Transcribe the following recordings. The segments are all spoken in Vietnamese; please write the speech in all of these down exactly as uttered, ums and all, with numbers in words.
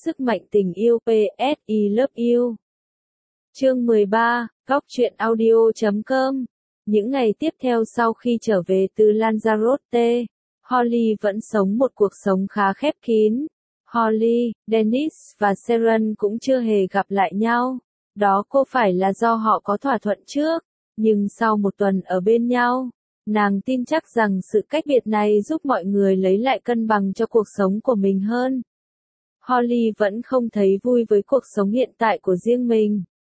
sức mạnh tình yêu pê ét I Love You. Chương mười ba, góc truyện audio chấm com. Những ngày tiếp theo sau khi trở về từ Lanzarote, Holly vẫn sống một cuộc sống khá khép kín. Holly, Dennis và Sharon cũng chưa hề gặp lại nhau. Đó có phải là do họ có thỏa thuận trước, nhưng sau một tuần ở bên nhau, nàng tin chắc rằng sự cách biệt này giúp mọi người lấy lại cân bằng cho cuộc sống của mình hơn. Holly vẫn không thấy vui với cuộc sống hiện tại của riêng mình.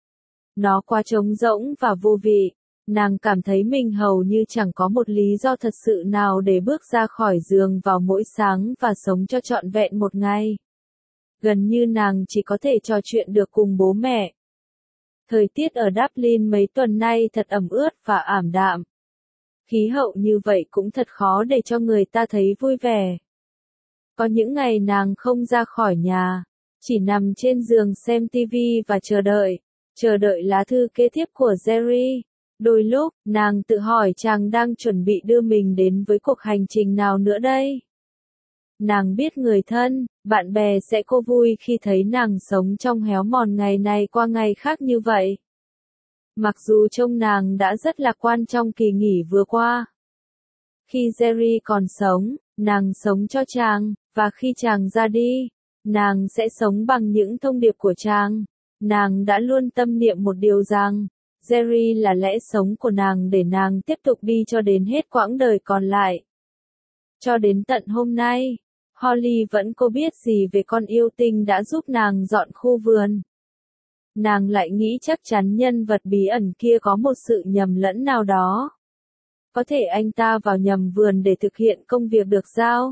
Nó quá trống rỗng và vô vị. Nàng cảm thấy mình hầu như chẳng có một lý do thật sự nào để bước ra khỏi giường vào mỗi sáng và sống cho trọn vẹn một ngày. Gần như nàng chỉ có thể trò chuyện được cùng bố mẹ. Thời tiết ở Dublin mấy tuần nay thật ẩm ướt và ảm đạm. Khí hậu như vậy cũng thật khó để cho người ta thấy vui vẻ. Có những ngày nàng không ra khỏi nhà, chỉ nằm trên giường xem tivi và chờ đợi, chờ đợi lá thư kế tiếp của Jerry. Đôi lúc, nàng tự hỏi chàng đang chuẩn bị đưa mình đến với cuộc hành trình nào nữa đây. Nàng biết người thân, bạn bè sẽ cô vui khi thấy nàng sống trong héo mòn ngày này qua ngày khác như vậy. Mặc dù trông nàng đã rất lạc quan trong kỳ nghỉ vừa qua. Khi Jerry còn sống, nàng sống cho chàng, và khi chàng ra đi, nàng sẽ sống bằng những thông điệp của chàng. Nàng đã luôn tâm niệm một điều rằng, Jerry là lẽ sống của nàng để nàng tiếp tục đi cho đến hết quãng đời còn lại. Cho đến tận hôm nay, Holly vẫn không biết gì về con yêu tinh đã giúp nàng dọn khu vườn. Nàng lại nghĩ chắc chắn nhân vật bí ẩn kia có một sự nhầm lẫn nào đó. Có thể anh ta vào nhầm vườn để thực hiện công việc được giao.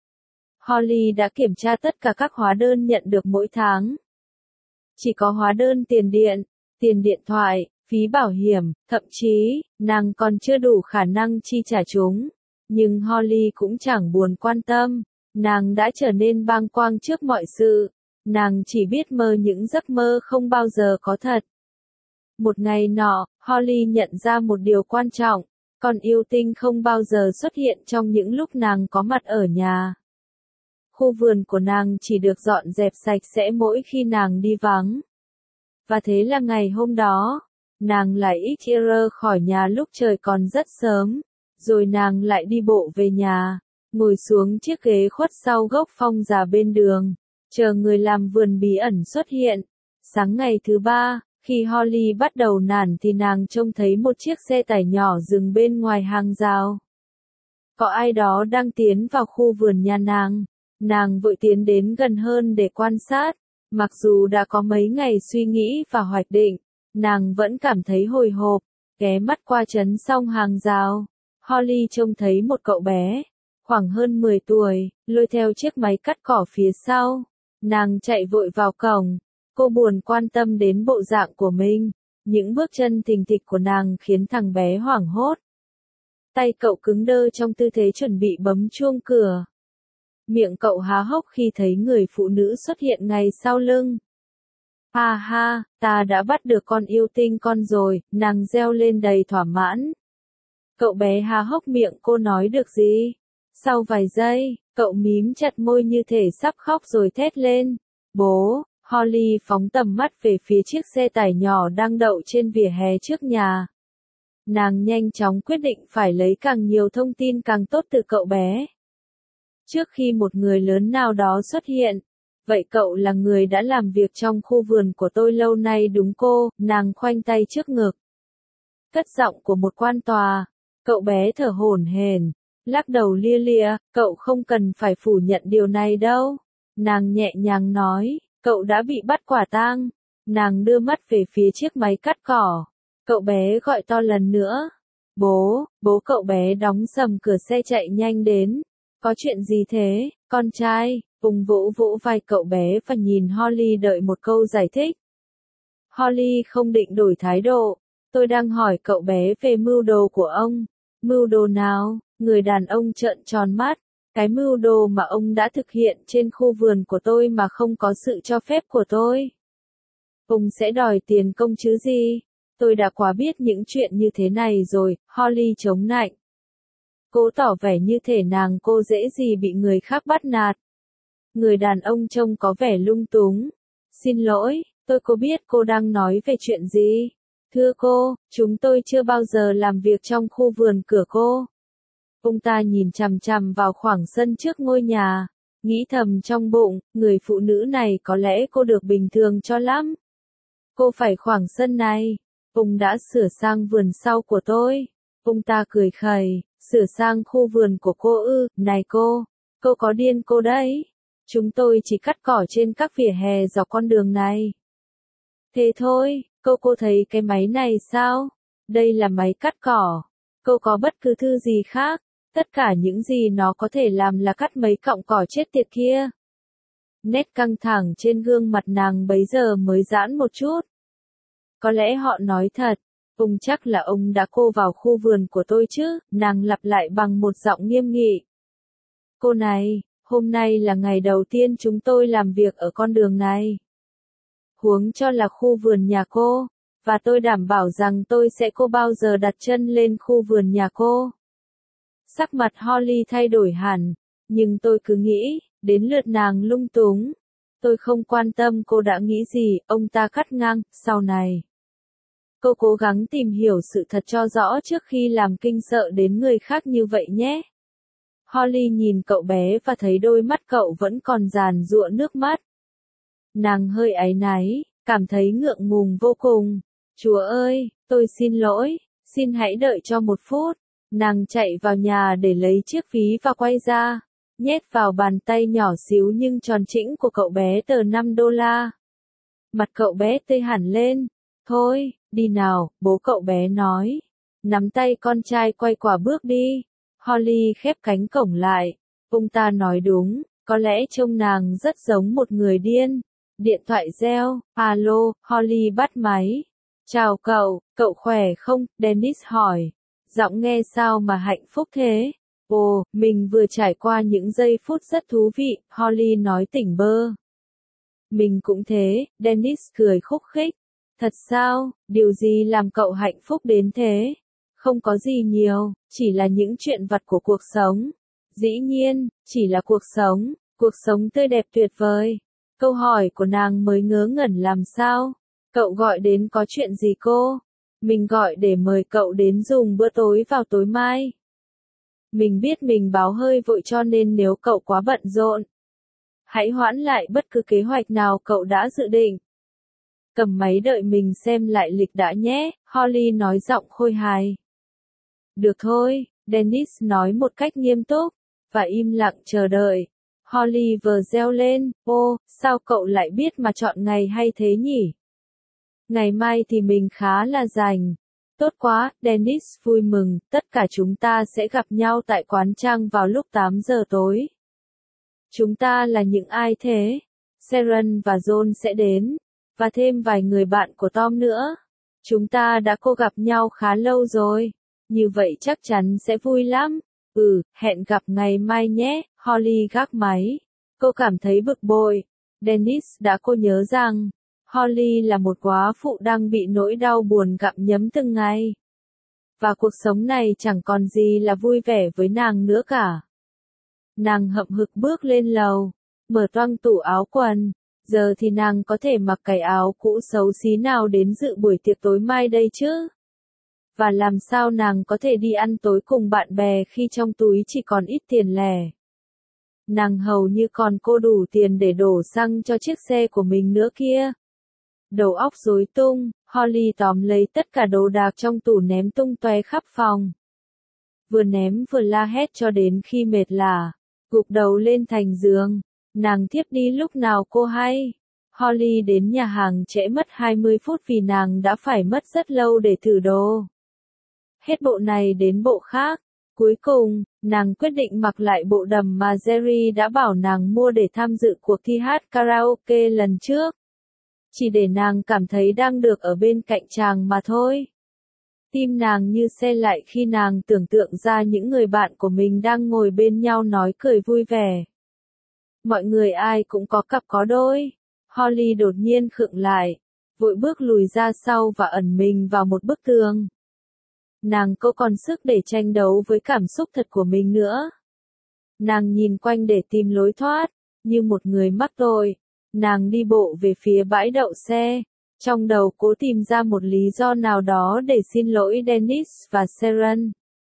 Holly đã kiểm tra tất cả các hóa đơn nhận được mỗi tháng. Chỉ có hóa đơn tiền điện, tiền điện thoại, phí bảo hiểm, thậm chí, nàng còn chưa đủ khả năng chi trả chúng. Nhưng Holly cũng chẳng buồn quan tâm, nàng đã trở nên bàng quang trước mọi sự. Nàng chỉ biết mơ những giấc mơ không bao giờ có thật. Một ngày nọ, Holly nhận ra một điều quan trọng, con yêu tinh không bao giờ xuất hiện trong những lúc nàng có mặt ở nhà. Khu vườn của nàng chỉ được dọn dẹp sạch sẽ mỗi khi nàng đi vắng. Và thế là ngày hôm đó, nàng lại ít ra khỏi nhà lúc trời còn rất sớm, rồi nàng lại đi bộ về nhà, ngồi xuống chiếc ghế khuất sau gốc phong già bên đường, chờ người làm vườn bí ẩn xuất hiện. Sáng ngày thứ ba, khi Holly bắt đầu nản thì nàng trông thấy một chiếc xe tải nhỏ dừng bên ngoài hàng rào. Có ai đó đang tiến vào khu vườn nhà nàng. Nàng vội tiến đến gần hơn để quan sát. Mặc dù đã có mấy ngày suy nghĩ và hoạch định, nàng vẫn cảm thấy hồi hộp. Ghé mắt qua trấn xong hàng rào, Holly trông thấy một cậu bé, khoảng hơn mười tuổi, lôi theo chiếc máy cắt cỏ phía sau. Nàng chạy vội vào cổng. Cô buồn quan tâm đến bộ dạng của mình. Những bước chân thình thịch của nàng khiến thằng bé hoảng hốt. Tay cậu cứng đơ trong tư thế chuẩn bị bấm chuông cửa. Miệng cậu há hốc khi thấy người phụ nữ xuất hiện ngay sau lưng. Ha ha, ta đã bắt được con yêu tinh con rồi, nàng reo lên đầy thỏa mãn. Cậu bé há hốc miệng, cô nói được gì? Sau vài giây, cậu mím chặt môi như thể sắp khóc rồi thét lên. Bố! Holly phóng tầm mắt về phía chiếc xe tải nhỏ đang đậu trên vỉa hè trước nhà. Nàng nhanh chóng quyết định phải lấy càng nhiều thông tin càng tốt từ cậu bé. Trước khi một người lớn nào đó xuất hiện, vậy cậu là người đã làm việc trong khu vườn của tôi lâu nay đúng cô? Nàng khoanh tay trước ngực. Cất giọng của một quan tòa. Cậu bé thở hổn hển, lắc đầu lia lịa, cậu không cần phải phủ nhận điều này đâu. Nàng nhẹ nhàng nói. Cậu đã bị bắt quả tang. Nàng đưa mắt về phía chiếc máy cắt cỏ. Cậu bé gọi to lần nữa. Bố, bố cậu bé đóng sầm cửa xe chạy nhanh đến. Có chuyện gì thế, con trai? Vùng vỗ vỗ vai cậu bé và nhìn Holly đợi một câu giải thích. Holly không định đổi thái độ. Tôi đang hỏi cậu bé về mưu đồ của ông. Mưu đồ nào? Người đàn ông trợn tròn mắt. Cái mưu đồ mà ông đã thực hiện trên khu vườn của tôi mà không có sự cho phép của tôi. Ông sẽ đòi tiền công chứ gì? Tôi đã quá biết những chuyện như thế này rồi. Holly chống nạnh. Cô tỏ vẻ như thể nàng cô dễ gì bị người khác bắt nạt. Người đàn ông trông có vẻ lung túng. Xin lỗi, tôi có biết cô đang nói về chuyện gì? Thưa cô, chúng tôi chưa bao giờ làm việc trong khu vườn cửa cô. Ông ta nhìn chằm chằm vào khoảng sân trước ngôi nhà, nghĩ thầm trong bụng, người phụ nữ này có lẽ cô được bình thường cho lắm. Cô phải khoảng sân này. Ông đã sửa sang vườn sau của tôi. Ông ta cười khẩy, sửa sang khu vườn của cô ư, này cô, cô có điên cô đấy. Chúng tôi chỉ cắt cỏ trên các vỉa hè dọc con đường này. Thế thôi, cô cô thấy cái máy này sao? Đây là máy cắt cỏ. Cô có bất cứ thứ gì khác? Tất cả những gì nó có thể làm là cắt mấy cọng cỏ chết tiệt kia. Nét căng thẳng trên gương mặt nàng bấy giờ mới giãn một chút. Có lẽ họ nói thật. Ông chắc là ông đã cô vào khu vườn của tôi chứ, nàng lặp lại bằng một giọng nghiêm nghị. Cô này, hôm nay là ngày đầu tiên chúng tôi làm việc ở con đường này. Huống cho là khu vườn nhà cô, và tôi đảm bảo rằng tôi sẽ không bao giờ đặt chân lên khu vườn nhà cô. Sắc mặt Holly thay đổi hẳn, nhưng tôi cứ nghĩ, đến lượt nàng lung túng. Tôi không quan tâm cô đã nghĩ gì, ông ta cắt ngang, sau này. Cô cố gắng tìm hiểu sự thật cho rõ trước khi làm kinh sợ đến người khác như vậy nhé. Holly nhìn cậu bé và thấy đôi mắt cậu vẫn còn giàn giụa nước mắt. Nàng hơi áy náy, cảm thấy ngượng ngùng vô cùng. Chúa ơi, tôi xin lỗi, xin hãy đợi cho một phút. Nàng chạy vào nhà để lấy chiếc ví và quay ra, nhét vào bàn tay nhỏ xíu nhưng tròn trĩnh của cậu bé tờ năm đô la. Mặt cậu bé tê hẳn lên. Thôi, đi nào, bố cậu bé nói. Nắm tay con trai quay quả bước đi. Holly khép cánh cổng lại. Ông ta nói đúng, có lẽ trông nàng rất giống một người điên. Điện thoại reo, alo, Holly bắt máy. Chào cậu, cậu khỏe không? Dennis hỏi. Giọng nghe sao mà hạnh phúc thế? Ồ, mình vừa trải qua những giây phút rất thú vị, Holly nói tỉnh bơ. Mình cũng thế, Dennis cười khúc khích. Thật sao, điều gì làm cậu hạnh phúc đến thế? Không có gì nhiều, chỉ là những chuyện vặt của cuộc sống. Dĩ nhiên, chỉ là cuộc sống, cuộc sống tươi đẹp tuyệt vời. Câu hỏi của nàng mới ngớ ngẩn làm sao? Cậu gọi đến có chuyện gì cô? Mình gọi để mời cậu đến dùng bữa tối vào tối mai. Mình biết mình báo hơi vội cho nên nếu cậu quá bận rộn, hãy hoãn lại bất cứ kế hoạch nào cậu đã dự định. Cầm máy đợi mình xem lại lịch đã nhé, Holly nói giọng khôi hài. Được thôi, Dennis nói một cách nghiêm túc, và im lặng chờ đợi. Holly vừa reo lên, ô, sao cậu lại biết mà chọn ngày hay thế nhỉ? Ngày mai thì mình khá là rảnh. Tốt quá, Dennis vui mừng, tất cả chúng ta sẽ gặp nhau tại quán trăng vào lúc tám giờ tối. Chúng ta là những ai thế? Sharon và John sẽ đến, và thêm vài người bạn của Tom nữa. Chúng ta đã cô gặp nhau khá lâu rồi, như vậy chắc chắn sẽ vui lắm. Ừ, hẹn gặp ngày mai nhé, Holly gác máy. Cô cảm thấy bực bội. Dennis đã cô nhớ rằng, Holly là một góa phụ đang bị nỗi đau buồn gặm nhấm từng ngày. Và cuộc sống này chẳng còn gì là vui vẻ với nàng nữa cả. Nàng hậm hực bước lên lầu, mở toang tủ áo quần. Giờ thì nàng có thể mặc cái áo cũ xấu xí nào đến dự buổi tiệc tối mai đây chứ? Và làm sao nàng có thể đi ăn tối cùng bạn bè khi trong túi chỉ còn ít tiền lẻ? Nàng hầu như còn cô đủ tiền để đổ xăng cho chiếc xe của mình nữa kia. Đầu óc rối tung, Holly tóm lấy tất cả đồ đạc trong tủ ném tung tóe khắp phòng. Vừa ném vừa la hét cho đến khi mệt lả, gục đầu lên thành giường. Nàng thiếp đi lúc nào cô hay. Holly đến nhà hàng trễ mất hai mươi phút vì nàng đã phải mất rất lâu để thử đồ. Hết bộ này đến bộ khác. Cuối cùng, nàng quyết định mặc lại bộ đầm mà Jerry đã bảo nàng mua để tham dự cuộc thi hát karaoke lần trước. Chỉ để nàng cảm thấy đang được ở bên cạnh chàng mà thôi. Tim nàng như se lại khi nàng tưởng tượng ra những người bạn của mình đang ngồi bên nhau nói cười vui vẻ. Mọi người ai cũng có cặp có đôi. Holly đột nhiên khựng lại, vội bước lùi ra sau và ẩn mình vào một bức tường. Nàng có còn sức để tranh đấu với cảm xúc thật của mình nữa. Nàng nhìn quanh để tìm lối thoát, như một người mắc tội. Nàng đi bộ về phía bãi đậu xe, trong đầu cố tìm ra một lý do nào đó để xin lỗi Dennis và Sharon.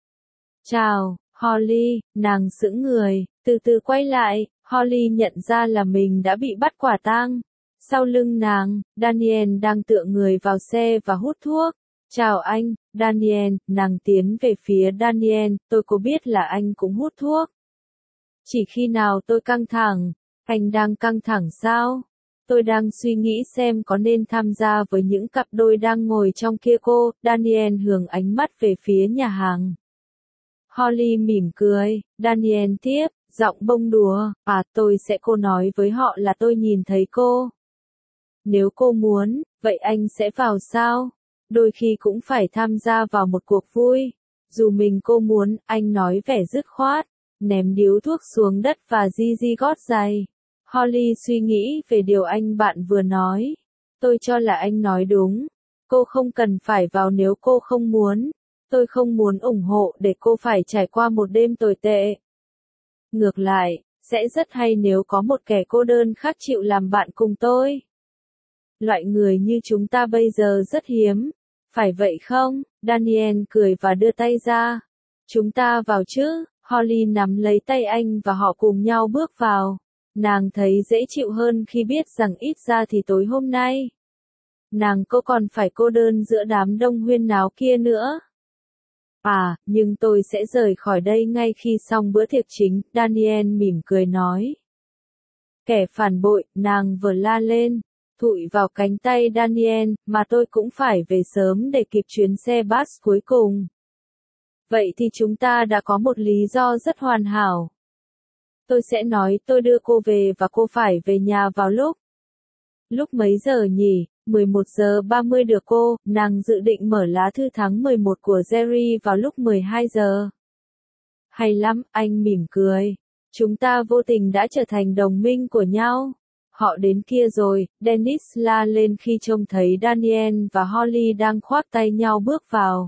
Chào, Holly, nàng sững người, từ từ quay lại, Holly nhận ra là mình đã bị bắt quả tang. Sau lưng nàng, Daniel đang tựa người vào xe và hút thuốc. Chào anh, Daniel, nàng tiến về phía Daniel, tôi có biết là anh cũng hút thuốc. Chỉ khi nào tôi căng thẳng, anh đang căng thẳng sao? Tôi đang suy nghĩ xem có nên tham gia với những cặp đôi đang ngồi trong kia cô, Daniel hướng ánh mắt về phía nhà hàng. Holly mỉm cười, Daniel tiếp, giọng bông đùa, à tôi sẽ cô nói với họ là tôi nhìn thấy cô. Nếu cô muốn, vậy anh sẽ vào sao? Đôi khi cũng phải tham gia vào một cuộc vui. Dù mình cô muốn, anh nói vẻ dứt khoát, ném điếu thuốc xuống đất và di di gót giày. Holly suy nghĩ về điều anh bạn vừa nói. Tôi cho là anh nói đúng. Cô không cần phải vào nếu cô không muốn. Tôi không muốn ủng hộ để cô phải trải qua một đêm tồi tệ. Ngược lại, sẽ rất hay nếu có một kẻ cô đơn khác chịu làm bạn cùng tôi. Loại người như chúng ta bây giờ rất hiếm. Phải vậy không? Daniel cười và đưa tay ra. Chúng ta vào chứ? Holly nắm lấy tay anh và họ cùng nhau bước vào. Nàng thấy dễ chịu hơn khi biết rằng ít ra thì tối hôm nay, nàng cô còn phải cô đơn giữa đám đông huyên náo kia nữa. À, nhưng tôi sẽ rời khỏi đây ngay khi xong bữa tiệc chính, Daniel mỉm cười nói. Kẻ phản bội, nàng vừa la lên, thụi vào cánh tay Daniel, mà tôi cũng phải về sớm để kịp chuyến xe bus cuối cùng. Vậy thì chúng ta đã có một lý do rất hoàn hảo. Tôi sẽ nói tôi đưa cô về và cô phải về nhà vào lúc. Lúc mấy giờ nhỉ? mười một giờ ba mươi được cô, nàng dự định mở lá thư tháng mười một của Jerry vào lúc mười hai giờ. Hay lắm, anh mỉm cười. Chúng ta vô tình đã trở thành đồng minh của nhau. Họ đến kia rồi, Dennis la lên khi trông thấy Daniel và Holly đang khoác tay nhau bước vào.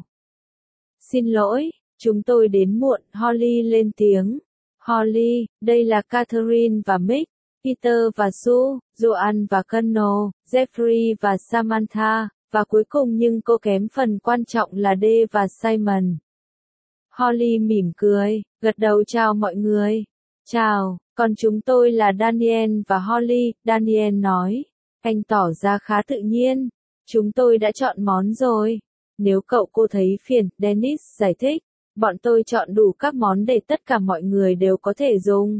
Xin lỗi, chúng tôi đến muộn, Holly lên tiếng. Holly, đây là Catherine và Mick, Peter và Sue, Joanne và Connell, Jeffrey và Samantha, và cuối cùng nhưng cô kém phần quan trọng là Dave và Simon. Holly mỉm cười, gật đầu chào mọi người. Chào, còn chúng tôi là Daniel và Holly, Daniel nói. Anh tỏ ra khá tự nhiên. Chúng tôi đã chọn món rồi. Nếu cậu cô thấy phiền, Dennis giải thích. Bọn tôi chọn đủ các món để tất cả mọi người đều có thể dùng.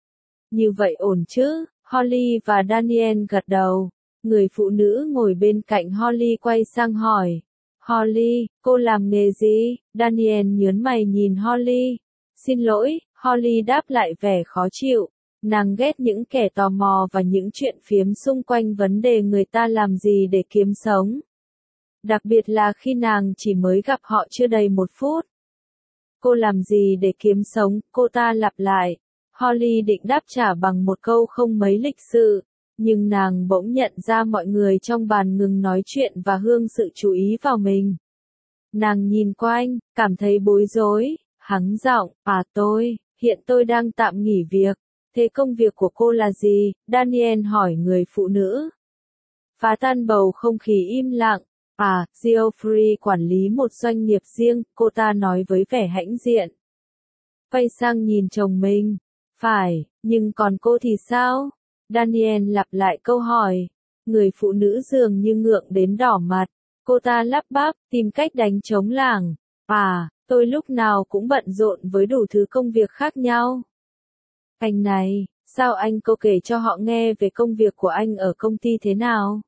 Như vậy ổn chứ? Holly và Daniel gật đầu. Người phụ nữ ngồi bên cạnh Holly quay sang hỏi. Holly, cô làm nghề gì? Daniel nhớn mày nhìn Holly. Xin lỗi, Holly đáp lại vẻ khó chịu. Nàng ghét những kẻ tò mò và những chuyện phiếm xung quanh vấn đề người ta làm gì để kiếm sống. Đặc biệt là khi nàng chỉ mới gặp họ chưa đầy một phút. Cô làm gì để kiếm sống, cô ta lặp lại. Holly định đáp trả bằng một câu không mấy lịch sự, nhưng nàng bỗng nhận ra mọi người trong bàn ngừng nói chuyện và hướng sự chú ý vào mình. Nàng nhìn quanh, cảm thấy bối rối, hắng giọng, à tôi, hiện tôi đang tạm nghỉ việc. Thế công việc của cô là gì? Daniel hỏi người phụ nữ. Phá tan bầu không khí im lặng. À, Geoffrey quản lý một doanh nghiệp riêng, cô ta nói với vẻ hãnh diện. Quay sang nhìn chồng mình. Phải, nhưng còn cô thì sao? Daniel lặp lại câu hỏi. Người phụ nữ dường như ngượng đến đỏ mặt. Cô ta lắp bắp, tìm cách đánh trống lảng. À, tôi lúc nào cũng bận rộn với đủ thứ công việc khác nhau. Anh này, sao anh cô kể cho họ nghe về công việc của anh ở công ty thế nào?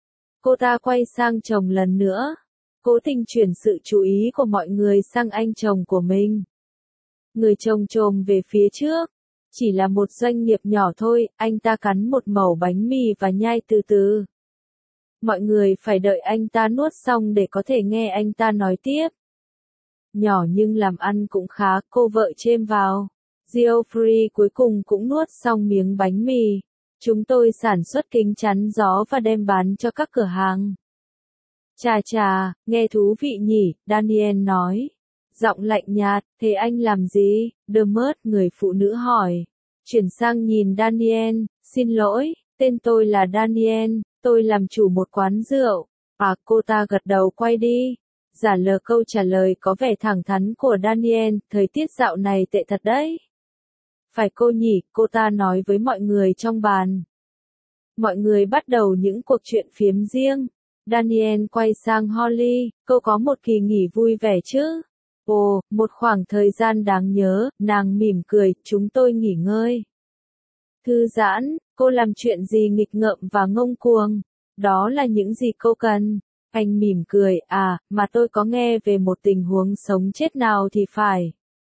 Cô ta quay sang chồng lần nữa. Cố tình chuyển sự chú ý của mọi người sang anh chồng của mình. Người chồng chồm về phía trước. Chỉ là một doanh nghiệp nhỏ thôi, anh ta cắn một mẩu bánh mì và nhai từ từ. Mọi người phải đợi anh ta nuốt xong để có thể nghe anh ta nói tiếp. Nhỏ nhưng làm ăn cũng khá, cô vợ chêm vào. Geoffrey cuối cùng cũng nuốt xong miếng bánh mì. Chúng tôi sản xuất kính chắn gió và đem bán cho các cửa hàng. Chà chà, nghe thú vị nhỉ, Daniel nói. Giọng lạnh nhạt, thế anh làm gì? Dermot người phụ nữ hỏi. Chuyển sang nhìn Daniel, xin lỗi, tên tôi là Daniel, tôi làm chủ một quán rượu. À, cô ta gật đầu quay đi. Giả lờ câu trả lời có vẻ thẳng thắn của Daniel, thời tiết dạo này tệ thật đấy. Phải cô nhỉ, cô ta nói với mọi người trong bàn. Mọi người bắt đầu những cuộc chuyện phiếm riêng. Daniel quay sang Holly, cô có một kỳ nghỉ vui vẻ chứ? Ồ, một khoảng thời gian đáng nhớ, nàng mỉm cười, chúng tôi nghỉ ngơi. Thư giãn, cô làm chuyện gì nghịch ngợm và ngông cuồng? Đó là những gì cô cần. Anh mỉm cười, à, mà tôi có nghe về một tình huống sống chết nào thì phải.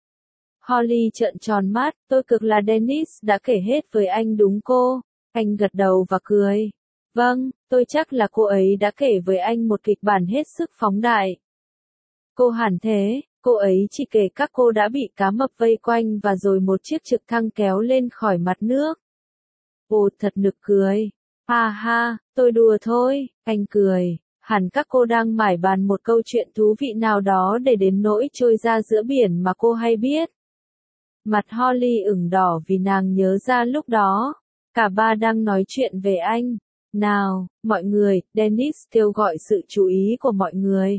Holly trợn tròn mắt, tôi cực là Dennis đã kể hết với anh đúng cô. Anh gật đầu và cười. Vâng, tôi chắc là cô ấy đã kể với anh một kịch bản hết sức phóng đại. Cô hẳn thế, cô ấy chỉ kể các cô đã bị cá mập vây quanh và rồi một chiếc trực thăng kéo lên khỏi mặt nước. Ồ, thật nực cười. Ha ha, tôi đùa thôi, anh cười. Hẳn các cô đang mải bàn một câu chuyện thú vị nào đó để đến nỗi trôi ra giữa biển mà cô hay biết. Mặt Holly ửng đỏ vì nàng nhớ ra lúc đó. Cả ba đang nói chuyện về anh. Nào, mọi người, Dennis kêu gọi sự chú ý của mọi người.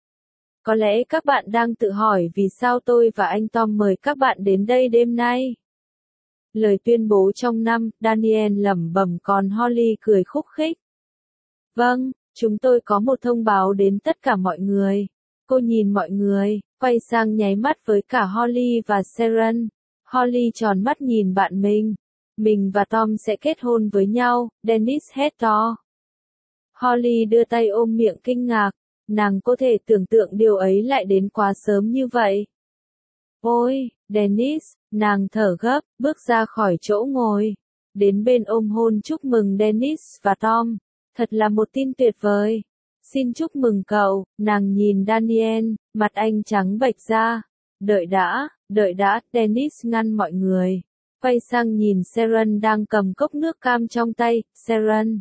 Có lẽ các bạn đang tự hỏi vì sao tôi và anh Tom mời các bạn đến đây đêm nay. Lời tuyên bố trong năm, Daniel lẩm bẩm còn Holly cười khúc khích. Vâng, chúng tôi có một thông báo đến tất cả mọi người. Cô nhìn mọi người, quay sang nháy mắt với cả Holly và Sharon. Holly tròn mắt nhìn bạn mình. Mình và Tom sẽ kết hôn với nhau, Dennis hét to. Holly đưa tay ôm miệng kinh ngạc. Nàng có thể tưởng tượng điều ấy lại đến quá sớm như vậy. Ôi, Dennis, nàng thở gấp, bước ra khỏi chỗ ngồi. Đến bên ôm hôn chúc mừng Dennis và Tom. Thật là một tin tuyệt vời. Xin chúc mừng cậu, nàng nhìn Daniel, mặt anh trắng bệch ra. Đợi đã, đợi đã, Dennis ngăn mọi người. Quay sang nhìn Sharon đang cầm cốc nước cam trong tay, Sharon.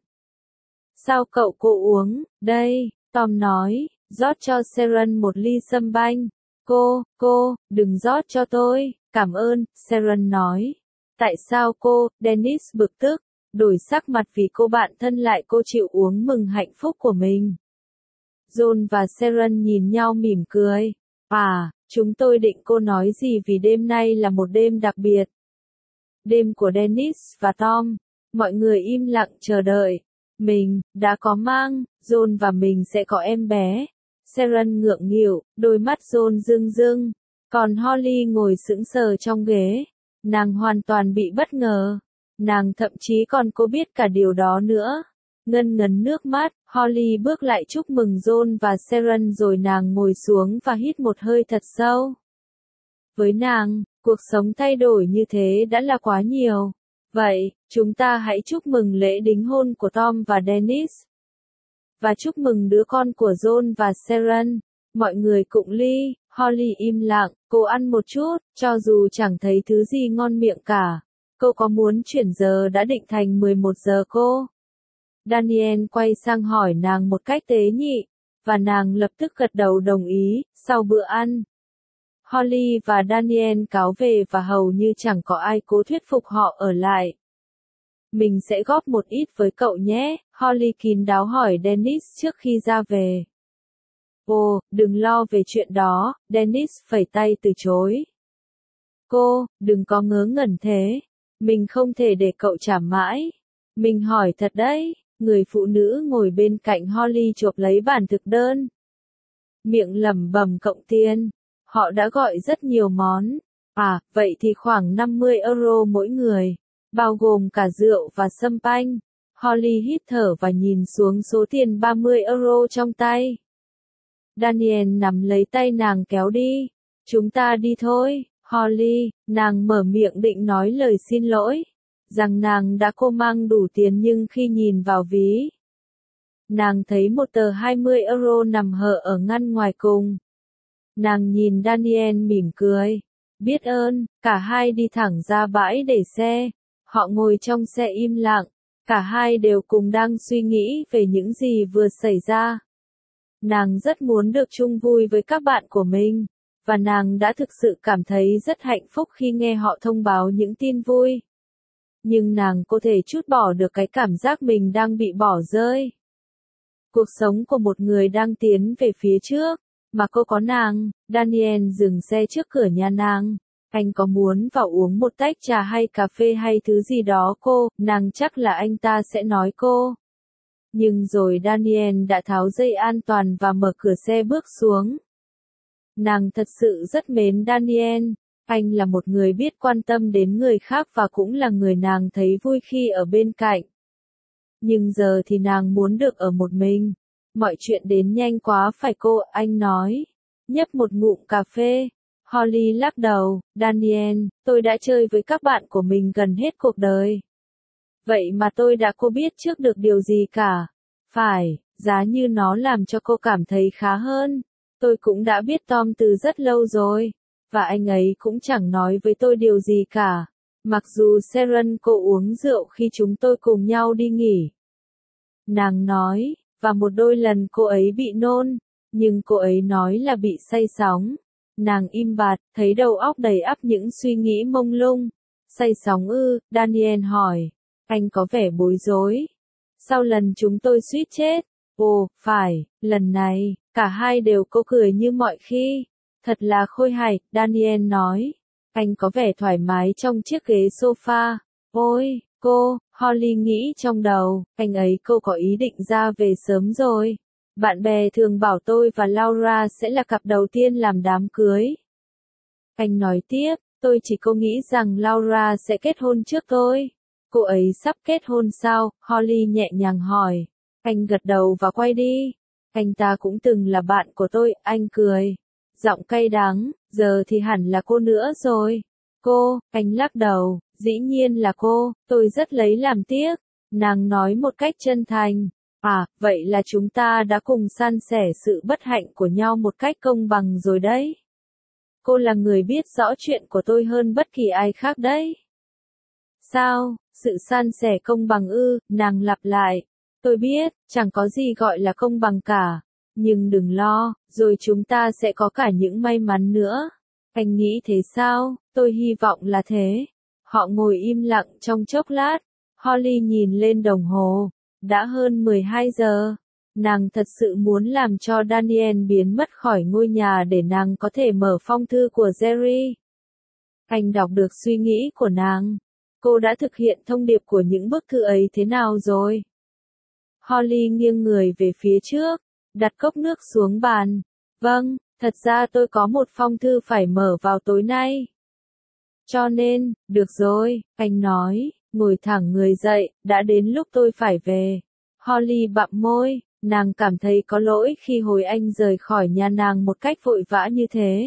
Sao cậu cô uống, đây, Tom nói, rót cho Sharon một ly sâm banh. Cô, cô, đừng rót cho tôi, cảm ơn, Sharon nói. Tại sao cô, Dennis bực tức, đổi sắc mặt vì cô bạn thân lại cô chịu uống mừng hạnh phúc của mình. John và Sharon nhìn nhau mỉm cười. À, chúng tôi định cô nói gì vì đêm nay là một đêm đặc biệt. Đêm của Dennis và Tom. Mọi người im lặng chờ đợi. Mình, đã có mang, John và mình sẽ có em bé. Sharon ngượng nghịu, đôi mắt John rưng rưng. Còn Holly ngồi sững sờ trong ghế. Nàng hoàn toàn bị bất ngờ. Nàng thậm chí còn có biết cả điều đó nữa. Ngân ngấn nước mắt, Holly bước lại chúc mừng John và Sharon rồi nàng ngồi xuống và hít một hơi thật sâu. Với nàng, cuộc sống thay đổi như thế đã là quá nhiều. Vậy, chúng ta hãy chúc mừng lễ đính hôn của Tom và Dennis. Và chúc mừng đứa con của John và Sharon. Mọi người cụng ly, Holly im lặng, cô ăn một chút, cho dù chẳng thấy thứ gì ngon miệng cả. Cô có muốn chuyển giờ đã định thành mười một giờ cô? Daniel quay sang hỏi nàng một cách tế nhị, và nàng lập tức gật đầu đồng ý, sau bữa ăn. Holly và Daniel cáo về và hầu như chẳng có ai cố thuyết phục họ ở lại. Mình sẽ góp một ít với cậu nhé, Holly kín đáo hỏi Dennis trước khi ra về. Ồ, đừng lo về chuyện đó, Dennis phẩy tay từ chối. Cô, đừng có ngớ ngẩn thế. Mình không thể để cậu trả mãi. Mình hỏi thật đấy, người phụ nữ ngồi bên cạnh Holly chộp lấy bản thực đơn. Miệng lẩm bẩm cộng tiền. Họ đã gọi rất nhiều món. À, vậy thì khoảng năm mươi euro mỗi người. Bao gồm cả rượu và sâm panh. Holly hít thở và nhìn xuống số tiền ba mươi euro trong tay. Daniel nắm lấy tay nàng kéo đi. Chúng ta đi thôi, Holly, nàng mở miệng định nói lời xin lỗi. Rằng nàng đã cô mang đủ tiền nhưng khi nhìn vào ví. Nàng thấy một tờ hai mươi euro nằm hở ở ngăn ngoài cùng. Nàng nhìn Daniel mỉm cười. Biết ơn, cả hai đi thẳng ra bãi để xe. Họ ngồi trong xe im lặng. Cả hai đều cùng đang suy nghĩ về những gì vừa xảy ra. Nàng rất muốn được chung vui với các bạn của mình. Và nàng đã thực sự cảm thấy rất hạnh phúc khi nghe họ thông báo những tin vui. Nhưng nàng có thể chút bỏ được cái cảm giác mình đang bị bỏ rơi. Cuộc sống của một người đang tiến về phía trước, mà cô có nàng. Daniel dừng xe trước cửa nhà nàng. Anh có muốn vào uống một tách trà hay cà phê hay thứ gì đó cô, nàng chắc là anh ta sẽ nói cô. Nhưng rồi Daniel đã tháo dây an toàn và mở cửa xe bước xuống. Nàng thật sự rất mến Daniel. Anh là một người biết quan tâm đến người khác và cũng là người nàng thấy vui khi ở bên cạnh. Nhưng giờ thì nàng muốn được ở một mình. Mọi chuyện đến nhanh quá phải cô, anh nói. Nhấp một ngụm cà phê. Holly lắc đầu, Daniel, tôi đã chơi với các bạn của mình gần hết cuộc đời. Vậy mà tôi đã cô biết trước được điều gì cả. Phải, giá như nó làm cho cô cảm thấy khá hơn. Tôi cũng đã biết Tom từ rất lâu rồi. Và anh ấy cũng chẳng nói với tôi điều gì cả. Mặc dù Sharon cô uống rượu khi chúng tôi cùng nhau đi nghỉ. Nàng nói, và một đôi lần cô ấy bị nôn. Nhưng cô ấy nói là bị say sóng. Nàng im bặt, thấy đầu óc đầy ắp những suy nghĩ mông lung. Say sóng ư, Daniel hỏi. Anh có vẻ bối rối. Sau lần chúng tôi suýt chết. Ồ, phải, lần này, cả hai đều cô cười như mọi khi. Thật là khôi hài, Daniel nói. Anh có vẻ thoải mái trong chiếc ghế sofa. Ôi, cô, Holly nghĩ trong đầu, anh ấy cô có ý định ra về sớm rồi. Bạn bè thường bảo tôi và Laura sẽ là cặp đầu tiên làm đám cưới. Anh nói tiếp, tôi chỉ có nghĩ rằng Laura sẽ kết hôn trước tôi. Cô ấy sắp kết hôn sao? Holly nhẹ nhàng hỏi. Anh gật đầu và quay đi. Anh ta cũng từng là bạn của tôi, anh cười. Giọng cay đắng, giờ thì hẳn là cô nữa rồi. Cô, anh lắc đầu, dĩ nhiên là cô, tôi rất lấy làm tiếc. Nàng nói một cách chân thành. À, vậy là chúng ta đã cùng san sẻ sự bất hạnh của nhau một cách công bằng rồi đấy. Cô là người biết rõ chuyện của tôi hơn bất kỳ ai khác đấy. Sao, sự san sẻ công bằng ư, nàng lặp lại. Tôi biết, chẳng có gì gọi là công bằng cả. Nhưng đừng lo, rồi chúng ta sẽ có cả những may mắn nữa. Anh nghĩ thế sao? Tôi hy vọng là thế. Họ ngồi im lặng trong chốc lát. Holly nhìn lên đồng hồ. Đã hơn mười hai giờ. Nàng thật sự muốn làm cho Daniel biến mất khỏi ngôi nhà để nàng có thể mở phong thư của Jerry. Anh đọc được suy nghĩ của nàng. Cô đã thực hiện thông điệp của những bức thư ấy thế nào rồi? Holly nghiêng người về phía trước, đặt cốc nước xuống bàn. Vâng, thật ra tôi có một phong thư phải mở vào tối nay. Cho nên, được rồi, anh nói, ngồi thẳng người dậy, đã đến lúc tôi phải về. Holly bặm môi, nàng cảm thấy có lỗi khi hồi anh rời khỏi nhà nàng một cách vội vã như thế.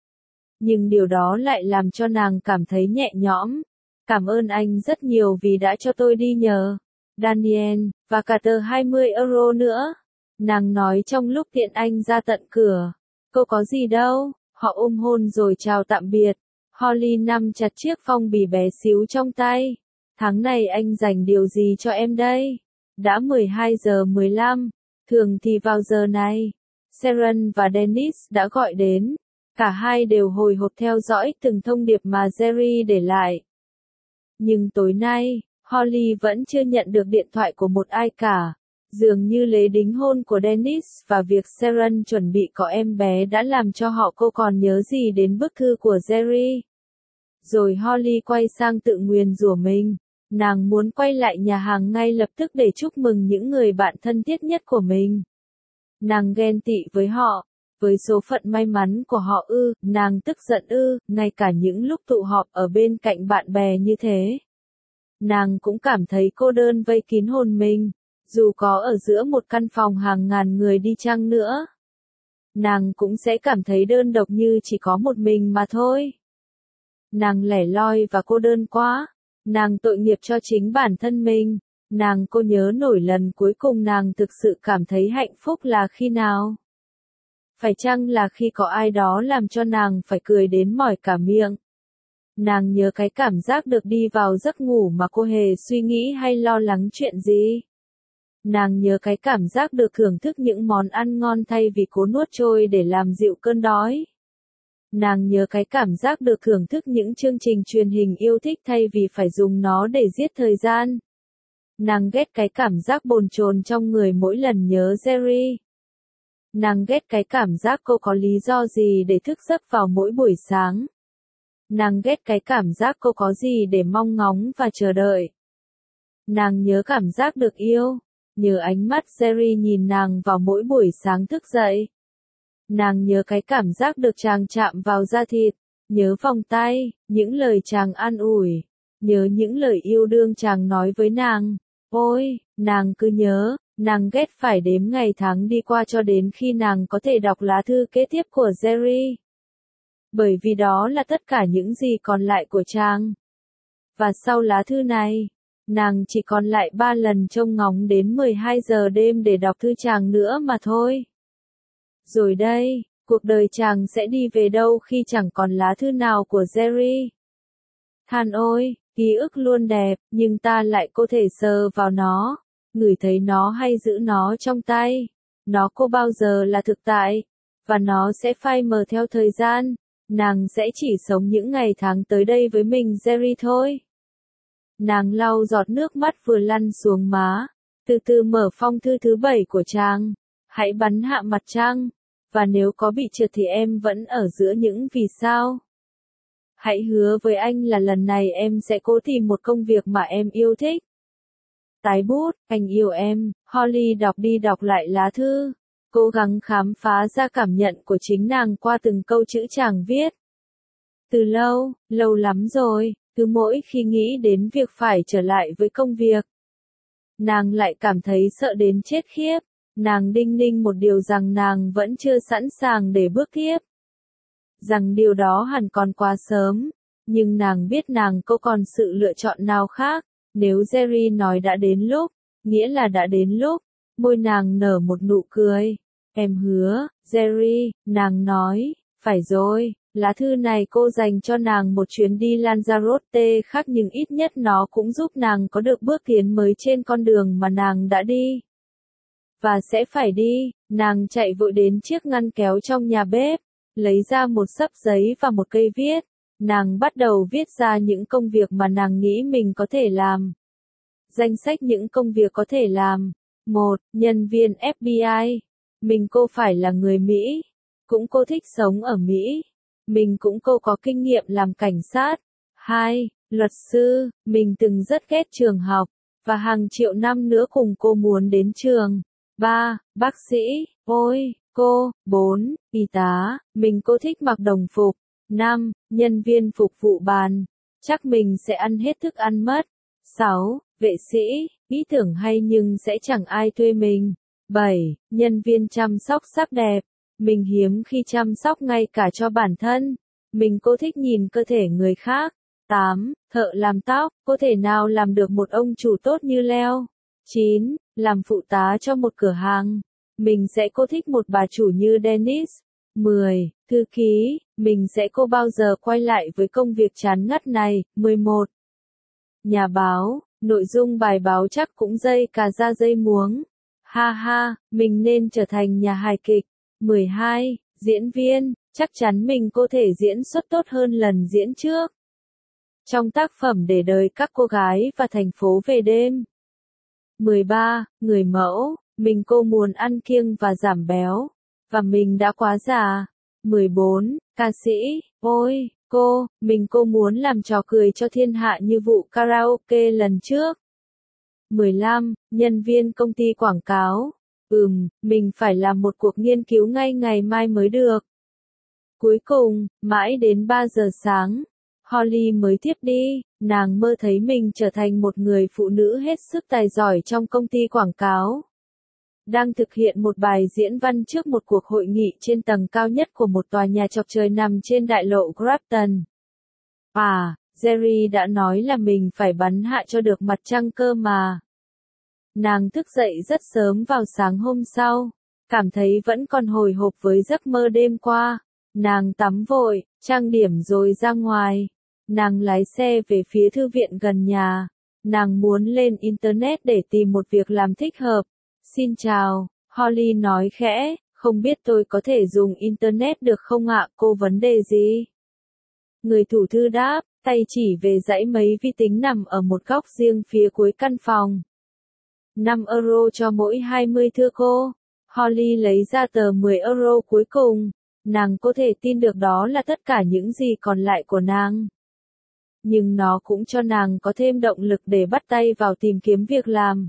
Nhưng điều đó lại làm cho nàng cảm thấy nhẹ nhõm. Cảm ơn anh rất nhiều vì đã cho tôi đi nhờ. Daniel, và cả tờ hai mươi euro nữa. Nàng nói trong lúc tiện anh ra tận cửa. Cô có gì đâu, họ ôm hôn rồi chào tạm biệt. Holly nắm chặt chiếc phong bì bé xíu trong tay. Tháng này anh dành điều gì cho em đây? Đã mười hai giờ mười lăm, thường thì vào giờ này. Sharon và Dennis đã gọi đến. Cả hai đều hồi hộp theo dõi từng thông điệp mà Jerry để lại. Nhưng tối nay, Holly vẫn chưa nhận được điện thoại của một ai cả. Dường như lễ đính hôn của Dennis và việc Sharon chuẩn bị có em bé đã làm cho họ cô còn nhớ gì đến bức thư của Jerry. Rồi Holly quay sang tự nguyền rủa mình. Nàng muốn quay lại nhà hàng ngay lập tức để chúc mừng những người bạn thân thiết nhất của mình. Nàng ghen tị với họ. Với số phận may mắn của họ ư, nàng tức giận ư, ngay cả những lúc tụ họp ở bên cạnh bạn bè như thế. Nàng cũng cảm thấy cô đơn vây kín hồn mình, dù có ở giữa một căn phòng hàng ngàn người đi chăng nữa. Nàng cũng sẽ cảm thấy đơn độc như chỉ có một mình mà thôi. Nàng lẻ loi và cô đơn quá. Nàng tội nghiệp cho chính bản thân mình. Nàng cô nhớ nổi lần cuối cùng nàng thực sự cảm thấy hạnh phúc là khi nào? Phải chăng là khi có ai đó làm cho nàng phải cười đến mỏi cả miệng? Nàng nhớ cái cảm giác được đi vào giấc ngủ mà cô hề suy nghĩ hay lo lắng chuyện gì. Nàng nhớ cái cảm giác được thưởng thức những món ăn ngon thay vì cố nuốt trôi để làm dịu cơn đói. Nàng nhớ cái cảm giác được thưởng thức những chương trình truyền hình yêu thích thay vì phải dùng nó để giết thời gian. Nàng ghét cái cảm giác bồn chồn trong người mỗi lần nhớ Jerry. Nàng ghét cái cảm giác cô có lý do gì để thức giấc vào mỗi buổi sáng. Nàng ghét cái cảm giác cô có gì để mong ngóng và chờ đợi. Nàng nhớ cảm giác được yêu, nhớ ánh mắt Jerry nhìn nàng vào mỗi buổi sáng thức dậy. Nàng nhớ cái cảm giác được chàng chạm vào da thịt, nhớ vòng tay, những lời chàng an ủi, nhớ những lời yêu đương chàng nói với nàng. Ôi, nàng cứ nhớ, nàng ghét phải đếm ngày tháng đi qua cho đến khi nàng có thể đọc lá thư kế tiếp của Jerry. Bởi vì đó là tất cả những gì còn lại của chàng. Và sau lá thư này, nàng chỉ còn lại ba lần trông ngóng đến mười hai giờ đêm để đọc thư chàng nữa mà thôi. Rồi đây, cuộc đời chàng sẽ đi về đâu khi chẳng còn lá thư nào của Jerry? Than ôi, ký ức luôn đẹp, nhưng ta lại có thể sờ vào nó, ngửi thấy nó hay giữ nó trong tay. Nó có bao giờ là thực tại, và nó sẽ phai mờ theo thời gian. Nàng sẽ chỉ sống những ngày tháng tới đây với mình Jerry thôi. Nàng lau giọt nước mắt vừa lăn xuống má, từ từ mở phong thư thứ bảy của chàng. Hãy bắn hạ mặt trăng, và nếu có bị trượt thì em vẫn ở giữa những vì sao. Hãy hứa với anh là lần này em sẽ cố tìm một công việc mà em yêu thích. Tái bút, anh yêu em. Holly đọc đi đọc lại lá thư, cố gắng khám phá ra cảm nhận của chính nàng qua từng câu chữ chàng viết. Từ lâu, lâu lắm rồi, cứ mỗi khi nghĩ đến việc phải trở lại với công việc, nàng lại cảm thấy sợ đến chết khiếp. Nàng đinh ninh một điều rằng nàng vẫn chưa sẵn sàng để bước tiếp. Rằng điều đó hẳn còn quá sớm, nhưng nàng biết nàng có còn sự lựa chọn nào khác. Nếu Jerry nói đã đến lúc, nghĩa là đã đến lúc. Môi nàng nở một nụ cười. Em hứa, Jerry, nàng nói, phải rồi, lá thư này cô dành cho nàng một chuyến đi Lanzarote khác nhưng ít nhất nó cũng giúp nàng có được bước tiến mới trên con đường mà nàng đã đi. Và sẽ phải đi, nàng chạy vội đến chiếc ngăn kéo trong nhà bếp, lấy ra một xấp giấy và một cây viết. Nàng bắt đầu viết ra những công việc mà nàng nghĩ mình có thể làm. Danh sách những công việc có thể làm. một. Nhân viên ép bê i. Mình cô phải là người Mỹ. Cũng cô thích sống ở Mỹ. Mình cũng cô có kinh nghiệm làm cảnh sát. hai. Luật sư. Mình từng rất ghét trường học. Và hàng triệu năm nữa cùng cô muốn đến trường. ba. Bác sĩ. Ôi, cô. bốn. Y tá. Mình cô thích mặc đồng phục. năm. Nhân viên phục vụ bàn. Chắc mình sẽ ăn hết thức ăn mất. sáu. Vệ sĩ. Ý tưởng hay nhưng sẽ chẳng ai thuê mình. bảy. Nhân viên chăm sóc sắc đẹp. Mình hiếm khi chăm sóc ngay cả cho bản thân. Mình cô thích nhìn cơ thể người khác. tám. Thợ làm tóc. Có thể nào làm được một ông chủ tốt như Leo. chín. Làm phụ tá cho một cửa hàng. Mình sẽ cô thích một bà chủ như Dennis. mười. Thư ký. Mình sẽ cô bao giờ quay lại với công việc chán ngắt này. mười một. Nhà báo. Nội dung bài báo chắc cũng dây cà ra dây muống. Ha ha, mình nên trở thành nhà hài kịch. mười hai. Diễn viên. Chắc chắn mình có thể diễn xuất tốt hơn lần diễn trước. Trong tác phẩm Để đời các cô gái và thành phố về đêm. mười ba. Người mẫu. Mình cô muốn ăn kiêng và giảm béo. Và mình đã quá già. mười bốn. Ca sĩ. Ôi, cô, mình cô muốn làm trò cười cho thiên hạ như vụ karaoke lần trước. mười lăm. Nhân viên công ty quảng cáo. Ừm, mình phải làm một cuộc nghiên cứu ngay ngày mai mới được. Cuối cùng, mãi đến ba giờ sáng, Holly mới tiếp đi. Nàng mơ thấy mình trở thành một người phụ nữ hết sức tài giỏi trong công ty quảng cáo. Đang thực hiện một bài diễn văn trước một cuộc hội nghị trên tầng cao nhất của một tòa nhà chọc trời nằm trên đại lộ Grafton. À, Jerry đã nói là mình phải bắn hạ cho được mặt trăng cơ mà. Nàng thức dậy rất sớm vào sáng hôm sau, cảm thấy vẫn còn hồi hộp với giấc mơ đêm qua. Nàng tắm vội, trang điểm rồi ra ngoài. Nàng lái xe về phía thư viện gần nhà. Nàng muốn lên Internet để tìm một việc làm thích hợp. Xin chào, Holly nói khẽ, Không biết tôi có thể dùng Internet được không ạ, cô vấn đề gì? Người thủ thư đáp, tay chỉ về dãy mấy vi tính nằm ở một góc riêng phía cuối căn phòng. năm euro cho mỗi hai mươi thưa cô. Holly lấy ra tờ mười euro cuối cùng. Nàng có thể tin được đó là tất cả những gì còn lại của nàng. Nhưng nó cũng cho nàng có thêm động lực để bắt tay vào tìm kiếm việc làm.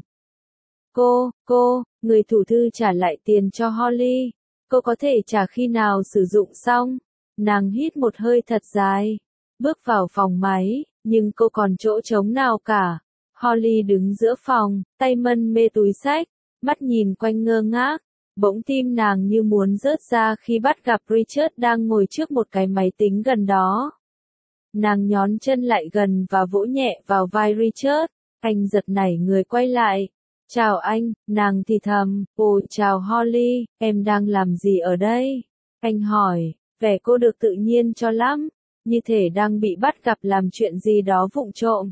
Cô, cô, người thủ thư trả lại tiền cho Holly. Cô có thể trả khi nào sử dụng xong. Nàng hít một hơi thật dài. Bước vào phòng máy, nhưng cô còn chỗ trống nào cả. Holly đứng giữa phòng, tay mân mê túi xách, mắt nhìn quanh ngơ ngác. Bỗng tim nàng như muốn rớt ra khi bắt gặp Richard đang ngồi trước một cái máy tính gần đó. Nàng nhón chân lại gần và vỗ nhẹ vào vai Richard. Anh giật nảy người quay lại. Chào anh, nàng thì thầm. Ồ, chào Holly, em đang làm gì ở đây? Anh hỏi, vẻ cô được tự nhiên cho lắm, như thể đang bị bắt gặp làm chuyện gì đó vụng trộm.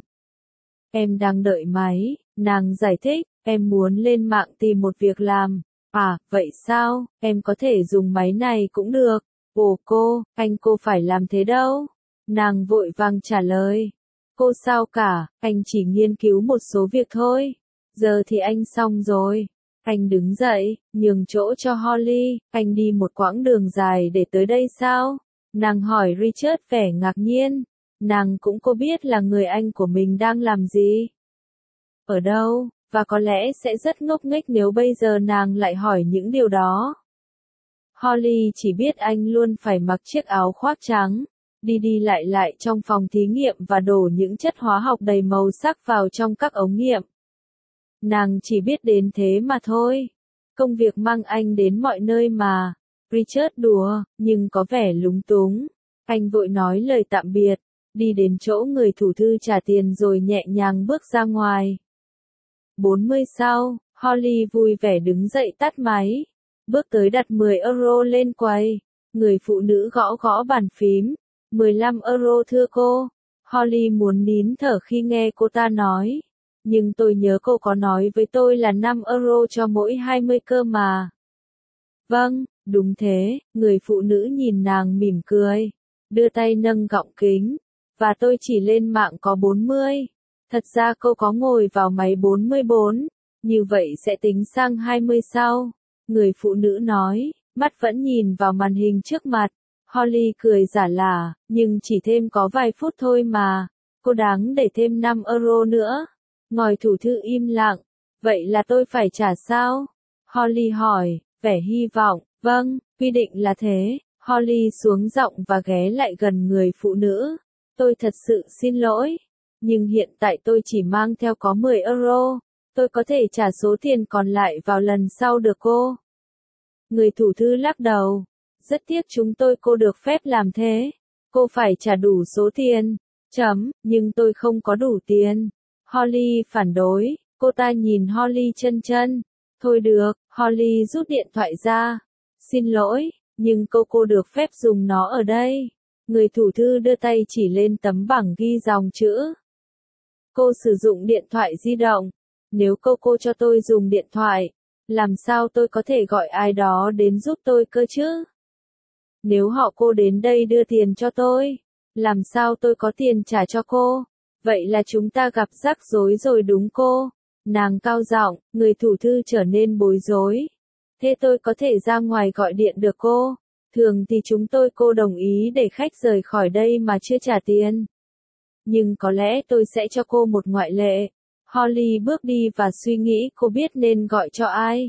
Em đang đợi máy, nàng giải thích, em muốn lên mạng tìm một việc làm. À, vậy sao, em có thể dùng máy này cũng được. Ồ cô, anh cô phải làm thế đâu. Nàng vội vàng trả lời. Cô sao cả, anh chỉ nghiên cứu một số việc thôi. Giờ thì anh xong rồi. Anh đứng dậy, nhường chỗ cho Holly. Anh đi một quãng đường dài để tới đây sao? Nàng hỏi Richard vẻ ngạc nhiên. Nàng cũng có biết là người anh của mình đang làm gì. Ở đâu, và có lẽ sẽ rất ngốc nghếch nếu bây giờ nàng lại hỏi những điều đó. Holly chỉ biết anh luôn phải mặc chiếc áo khoác trắng, đi đi lại lại trong phòng thí nghiệm và đổ những chất hóa học đầy màu sắc vào trong các ống nghiệm. Nàng chỉ biết đến thế mà thôi. Công việc mang anh đến mọi nơi mà. Richard đùa, nhưng có vẻ lúng túng. Anh vội nói lời tạm biệt, đi đến chỗ người thủ thư trả tiền rồi nhẹ nhàng bước ra ngoài. bốn mươi sau, Holly vui vẻ đứng dậy tắt máy. Bước tới đặt mười euro lên quầy. Người phụ nữ gõ gõ bàn phím. mười lăm euro thưa cô. Holly muốn nín thở khi nghe cô ta nói. Nhưng tôi nhớ cô có nói với tôi là năm euro cho mỗi hai mươi cơ mà. Vâng, đúng thế, người phụ nữ nhìn nàng mỉm cười. Đưa tay nâng gọng kính. Và tôi chỉ lên mạng có bốn mươi. Thật ra cô có ngồi vào máy bốn mươi bốn. Như vậy sẽ tính sang hai mươi sau. Người phụ nữ nói, mắt vẫn nhìn vào màn hình trước mặt. Holly cười giả lả, nhưng chỉ thêm có vài phút thôi mà. Cô đáng để thêm năm euro nữa. Ngồi thủ thư im lặng. Vậy là tôi phải trả sao? Holly hỏi, vẻ hy vọng. Vâng, quy định là thế. Holly xuống giọng và ghé lại gần người phụ nữ. Tôi thật sự xin lỗi. Nhưng hiện tại tôi chỉ mang theo có mười euro. Tôi có thể trả số tiền còn lại vào lần sau được cô? Người thủ thư lắc đầu. Rất tiếc chúng tôi cô được phép làm thế. Cô phải trả đủ số tiền. Chấm, nhưng tôi không có đủ tiền. Holly phản đối. Cô ta nhìn Holly chân chân. Thôi được, Holly rút điện thoại ra. Xin lỗi, nhưng cô cô được phép dùng nó ở đây. Người thủ thư đưa tay chỉ lên tấm bảng ghi dòng chữ. Cô sử dụng điện thoại di động. Nếu cô cô cho tôi dùng điện thoại, làm sao tôi có thể gọi ai đó đến giúp tôi cơ chứ? Nếu họ cô đến đây đưa tiền cho tôi, làm sao tôi có tiền trả cho cô? Vậy là chúng ta gặp rắc rối rồi đúng cô? Nàng cao giọng, người thủ thư trở nên bối rối. Thế tôi có thể ra ngoài gọi điện được cô? Thường thì chúng tôi cô đồng ý để khách rời khỏi đây mà chưa trả tiền. Nhưng có lẽ tôi sẽ cho cô một ngoại lệ. Holly bước đi và suy nghĩ cô biết nên gọi cho ai.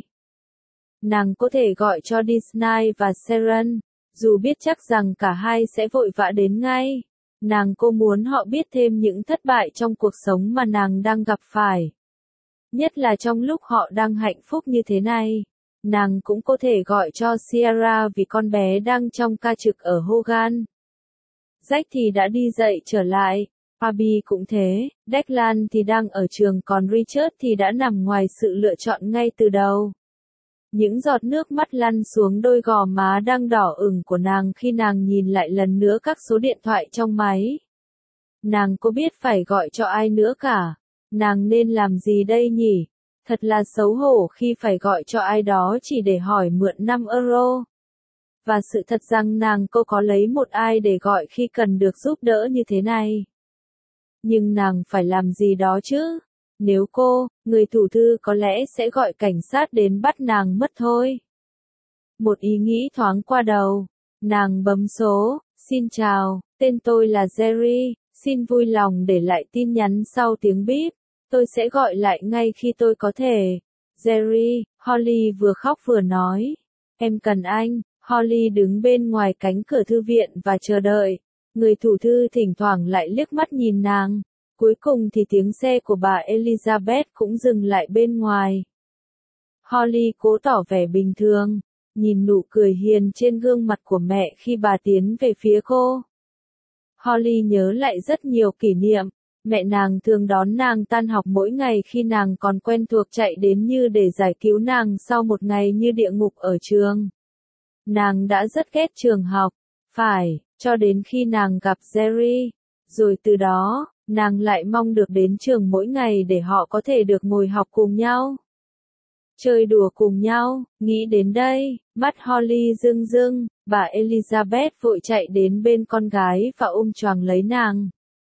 Nàng có thể gọi cho Disney và Sharon, dù biết chắc rằng cả hai sẽ vội vã đến ngay. Nàng cô muốn họ biết thêm những thất bại trong cuộc sống mà nàng đang gặp phải. Nhất là trong lúc họ đang hạnh phúc như thế này. Nàng cũng có thể gọi cho Sierra vì con bé đang trong ca trực ở Hogan. Jack thì đã đi dậy trở lại. Abby cũng thế, Declan thì đang ở trường còn Richard thì đã nằm ngoài sự lựa chọn ngay từ đầu. Những giọt nước mắt lăn xuống đôi gò má đang đỏ ửng của nàng khi nàng nhìn lại lần nữa các số điện thoại trong máy. Nàng có biết phải gọi cho ai nữa cả? Nàng nên làm gì đây nhỉ? Thật là xấu hổ khi phải gọi cho ai đó chỉ để hỏi mượn năm euro. Và sự thật rằng nàng cô có lấy một ai để gọi khi cần được giúp đỡ như thế này. Nhưng nàng phải làm gì đó chứ? Nếu cô, người thủ thư có lẽ sẽ gọi cảnh sát đến bắt nàng mất thôi. Một ý nghĩ thoáng qua đầu. Nàng bấm số, xin chào, tên tôi là Jerry, xin vui lòng để lại tin nhắn sau tiếng bíp. Tôi sẽ gọi lại ngay khi tôi có thể. Jerry, Holly vừa khóc vừa nói. Em cần anh. Holly đứng bên ngoài cánh cửa thư viện và chờ đợi. Người thủ thư thỉnh thoảng lại liếc mắt nhìn nàng. Cuối cùng thì tiếng xe của bà Elizabeth cũng dừng lại bên ngoài. Holly cố tỏ vẻ bình thường, nhìn nụ cười hiền trên gương mặt của mẹ khi bà tiến về phía cô. Holly nhớ lại rất nhiều kỷ niệm. Mẹ nàng thường đón nàng tan học mỗi ngày khi nàng còn quen thuộc chạy đến như để giải cứu nàng sau một ngày như địa ngục ở trường. Nàng đã rất ghét trường học, phải, cho đến khi nàng gặp Jerry. Rồi từ đó, nàng lại mong được đến trường mỗi ngày để họ có thể được ngồi học cùng nhau. Chơi đùa cùng nhau, nghĩ đến đây, mắt Holly rưng rưng, bà Elizabeth vội chạy đến bên con gái và ôm choàng lấy nàng.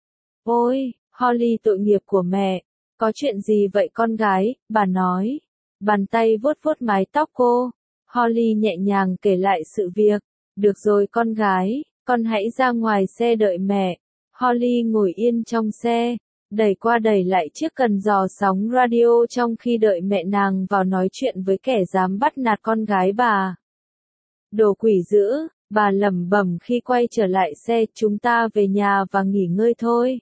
Ôi, Holly tội nghiệp của mẹ, có chuyện gì vậy con gái, bà nói. Bàn tay vuốt vuốt mái tóc cô. Holly nhẹ nhàng kể lại sự việc. Được rồi con gái, con hãy ra ngoài xe đợi mẹ. Holly ngồi yên trong xe, đẩy qua đẩy lại chiếc cần dò sóng radio trong khi đợi mẹ nàng vào nói chuyện với kẻ dám bắt nạt con gái bà. Đồ quỷ dữ, bà lẩm bẩm khi quay trở lại xe, chúng ta về nhà và nghỉ ngơi thôi.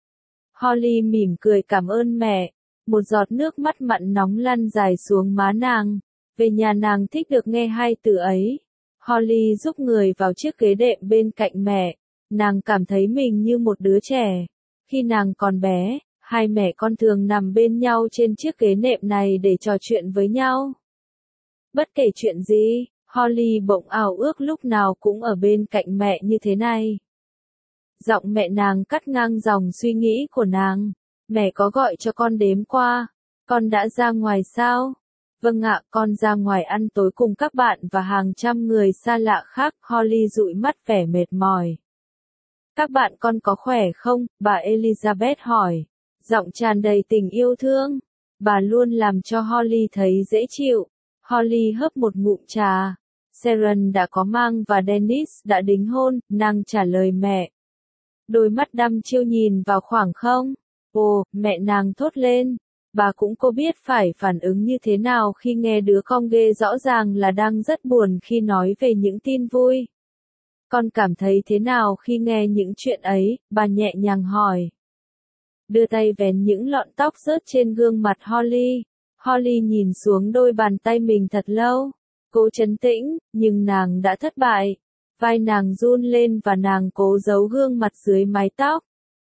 Holly mỉm cười cảm ơn mẹ, một giọt nước mắt mặn nóng lăn dài xuống má nàng. Về nhà nàng thích được nghe hai từ ấy. Holly giúp người vào chiếc ghế đệm bên cạnh mẹ. Nàng cảm thấy mình như một đứa trẻ. Khi nàng còn bé, hai mẹ con thường nằm bên nhau trên chiếc ghế nệm này để trò chuyện với nhau. Bất kể chuyện gì, Holly bỗng ảo ước lúc nào cũng ở bên cạnh mẹ như thế này. Giọng mẹ nàng cắt ngang dòng suy nghĩ của nàng. Mẹ có gọi cho con đêm qua. Con đã ra ngoài sao? Vâng ạ, con ra ngoài ăn tối cùng các bạn và hàng trăm người xa lạ khác. Holly dụi mắt vẻ mệt mỏi. Các bạn con có khỏe không? Bà Elizabeth hỏi. Giọng tràn đầy tình yêu thương. Bà luôn làm cho Holly thấy dễ chịu. Holly hớp một ngụm trà. Sharon đã có mang và Dennis đã đính hôn, nàng trả lời mẹ. Đôi mắt đăm chiêu nhìn vào khoảng không. Ồ, mẹ nàng thốt lên. Bà cũng có biết phải phản ứng như thế nào khi nghe đứa con ghê rõ ràng là đang rất buồn khi nói về những tin vui. Con cảm thấy thế nào khi nghe những chuyện ấy, bà nhẹ nhàng hỏi. Đưa tay vén những lọn tóc rớt trên gương mặt Holly. Holly nhìn xuống đôi bàn tay mình thật lâu. Cố trấn tĩnh, nhưng nàng đã thất bại. Vai nàng run lên và nàng cố giấu gương mặt dưới mái tóc.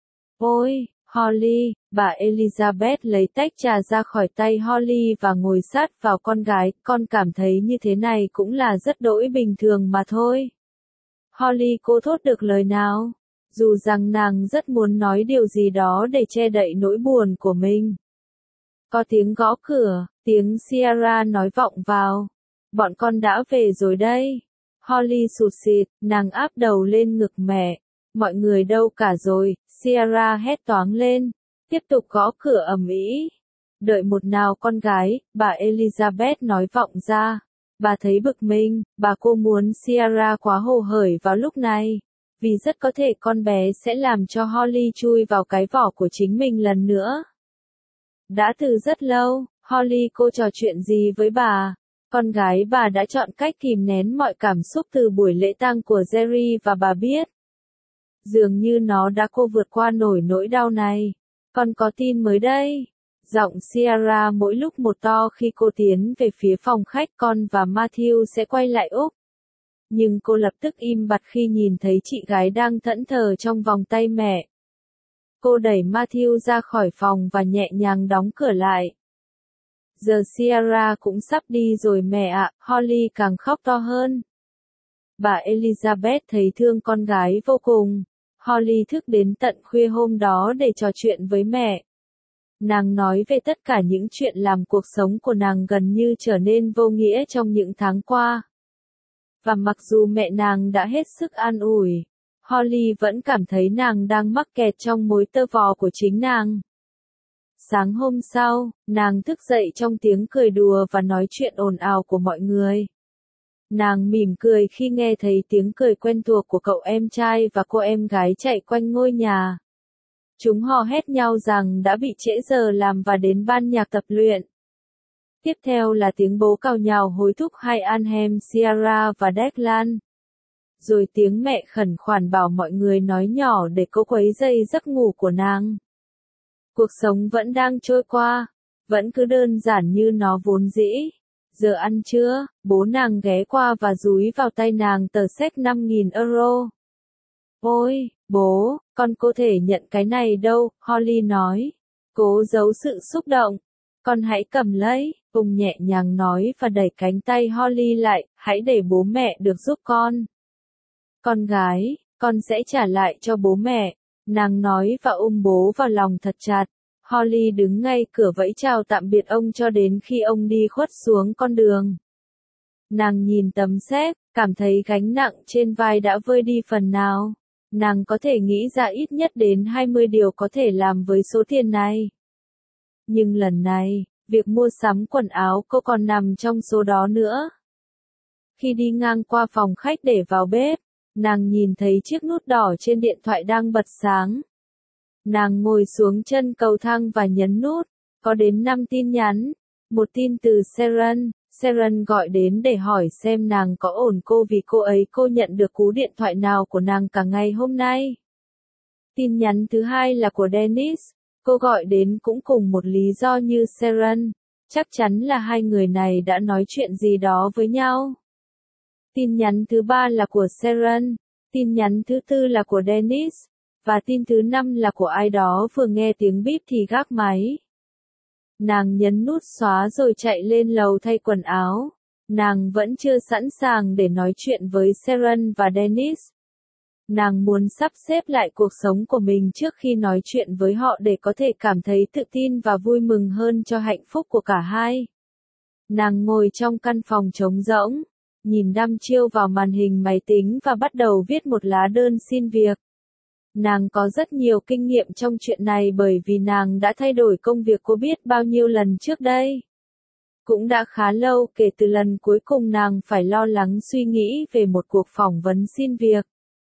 Ôi, Holly, bà Elizabeth lấy tách trà ra khỏi tay Holly và ngồi sát vào con gái. Con cảm thấy như thế này cũng là rất đỗi bình thường mà thôi. Holly cố thốt được lời nào, dù rằng nàng rất muốn nói điều gì đó để che đậy nỗi buồn của mình. Có tiếng gõ cửa, tiếng Sierra nói vọng vào. Bọn con đã về rồi đây. Holly sụt sịt, nàng áp đầu lên ngực mẹ. Mọi người đâu cả rồi, Sierra hét toáng lên. Tiếp tục gõ cửa ầm ĩ. Đợi một nào con gái, bà Elizabeth nói vọng ra. Bà thấy bực mình, bà cô muốn Sierra quá hồ hởi vào lúc này. Vì rất có thể con bé sẽ làm cho Holly chui vào cái vỏ của chính mình lần nữa. Đã từ rất lâu, Holly cô trò chuyện gì với bà? Con gái bà đã chọn cách kìm nén mọi cảm xúc từ buổi lễ tang của Jerry và bà biết. Dường như nó đã cô vượt qua nổi nỗi đau này. Con có tin mới đây. Giọng Sierra mỗi lúc một to khi cô tiến về phía phòng khách. Con và Matthew sẽ quay lại Úc. Nhưng cô lập tức im bặt khi nhìn thấy chị gái đang thẫn thờ trong vòng tay mẹ. Cô đẩy Matthew ra khỏi phòng và nhẹ nhàng đóng cửa lại. Giờ Sierra cũng sắp đi rồi mẹ ạ, Holly càng khóc to hơn. Bà Elizabeth thấy thương con gái vô cùng. Holly thức đến tận khuya hôm đó để trò chuyện với mẹ. Nàng nói về tất cả những chuyện làm cuộc sống của nàng gần như trở nên vô nghĩa trong những tháng qua. Và mặc dù mẹ nàng đã hết sức an ủi, Holly vẫn cảm thấy nàng đang mắc kẹt trong mối tơ vò của chính nàng. Sáng hôm sau, nàng thức dậy trong tiếng cười đùa và nói chuyện ồn ào của mọi người. Nàng mỉm cười khi nghe thấy tiếng cười quen thuộc của cậu em trai và cô em gái chạy quanh ngôi nhà. Chúng hò hét nhau rằng đã bị trễ giờ làm và đến ban nhạc tập luyện. Tiếp theo là tiếng bố càu nhàu hối thúc hai anh em Ciara và Declan. Rồi tiếng mẹ khẩn khoản bảo mọi người nói nhỏ để cô quấy rầy giấc ngủ của nàng. Cuộc sống vẫn đang trôi qua, vẫn cứ đơn giản như nó vốn dĩ. Giờ ăn trưa, bố nàng ghé qua và dúi vào tay nàng tờ séc năm nghìn euro. Ôi, bố, con có thể nhận cái này đâu, Holly nói. Cố giấu sự xúc động. Con hãy cầm lấy, ông nhẹ nhàng nói và đẩy cánh tay Holly lại, hãy để bố mẹ được giúp con. Con gái, con sẽ trả lại cho bố mẹ, nàng nói và ôm bố vào lòng thật chặt. Holly đứng ngay cửa vẫy chào tạm biệt ông cho đến khi ông đi khuất xuống con đường. Nàng nhìn tấm séc, cảm thấy gánh nặng trên vai đã vơi đi phần nào. Nàng có thể nghĩ ra ít nhất đến hai mươi điều có thể làm với số tiền này. Nhưng lần này, việc mua sắm quần áo cô còn nằm trong số đó nữa. Khi đi ngang qua phòng khách để vào bếp, nàng nhìn thấy chiếc nút đỏ trên điện thoại đang bật sáng. Nàng ngồi xuống chân cầu thang và nhấn nút, có đến năm tin nhắn, một tin từ Sharon, Sharon gọi đến để hỏi xem nàng có ổn cô vì cô ấy cô nhận được cú điện thoại nào của nàng cả ngày hôm nay. Tin nhắn thứ hai là của Dennis, cô gọi đến cũng cùng một lý do như Sharon, chắc chắn là hai người này đã nói chuyện gì đó với nhau. Tin nhắn thứ ba là của Sharon, tin nhắn thứ tư là của Dennis, và tin thứ năm là của ai đó vừa nghe tiếng bíp thì gác máy. Nàng nhấn nút xóa rồi chạy lên lầu thay quần áo. Nàng vẫn chưa sẵn sàng để nói chuyện với Sharon và Dennis. Nàng muốn sắp xếp lại cuộc sống của mình trước khi nói chuyện với họ để có thể cảm thấy tự tin và vui mừng hơn cho hạnh phúc của cả hai. Nàng ngồi trong căn phòng trống rỗng, nhìn đăm chiêu vào màn hình máy tính và bắt đầu viết một lá đơn xin việc. Nàng có rất nhiều kinh nghiệm trong chuyện này bởi vì nàng đã thay đổi công việc cô biết bao nhiêu lần trước đây. Cũng đã khá lâu kể từ lần cuối cùng nàng phải lo lắng suy nghĩ về một cuộc phỏng vấn xin việc.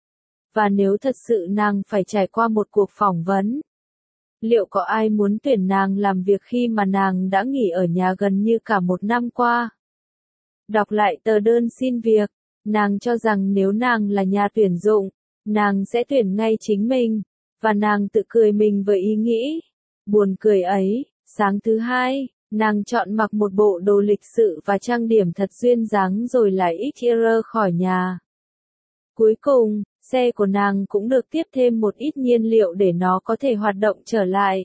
Và nếu thật sự nàng phải trải qua một cuộc phỏng vấn, liệu có ai muốn tuyển nàng làm việc khi mà nàng đã nghỉ ở nhà gần như cả một năm qua? Đọc lại tờ đơn xin việc, nàng cho rằng nếu nàng là nhà tuyển dụng, nàng sẽ tuyển ngay chính mình, và nàng tự cười mình với ý nghĩ buồn cười ấy. Sáng thứ hai, nàng chọn mặc một bộ đồ lịch sự và trang điểm thật duyên dáng rồi lại ít khỏi nhà. Cuối cùng, xe của nàng cũng được tiếp thêm một ít nhiên liệu để nó có thể hoạt động trở lại.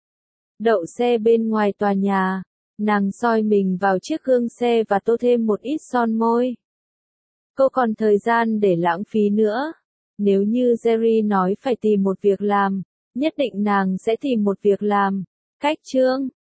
Đậu xe bên ngoài tòa nhà, nàng soi mình vào chiếc gương xe và tô thêm một ít son môi. Cô còn thời gian để lãng phí nữa. Nếu như Jerry nói phải tìm một việc làm, nhất định nàng sẽ tìm một việc làm. Cách chương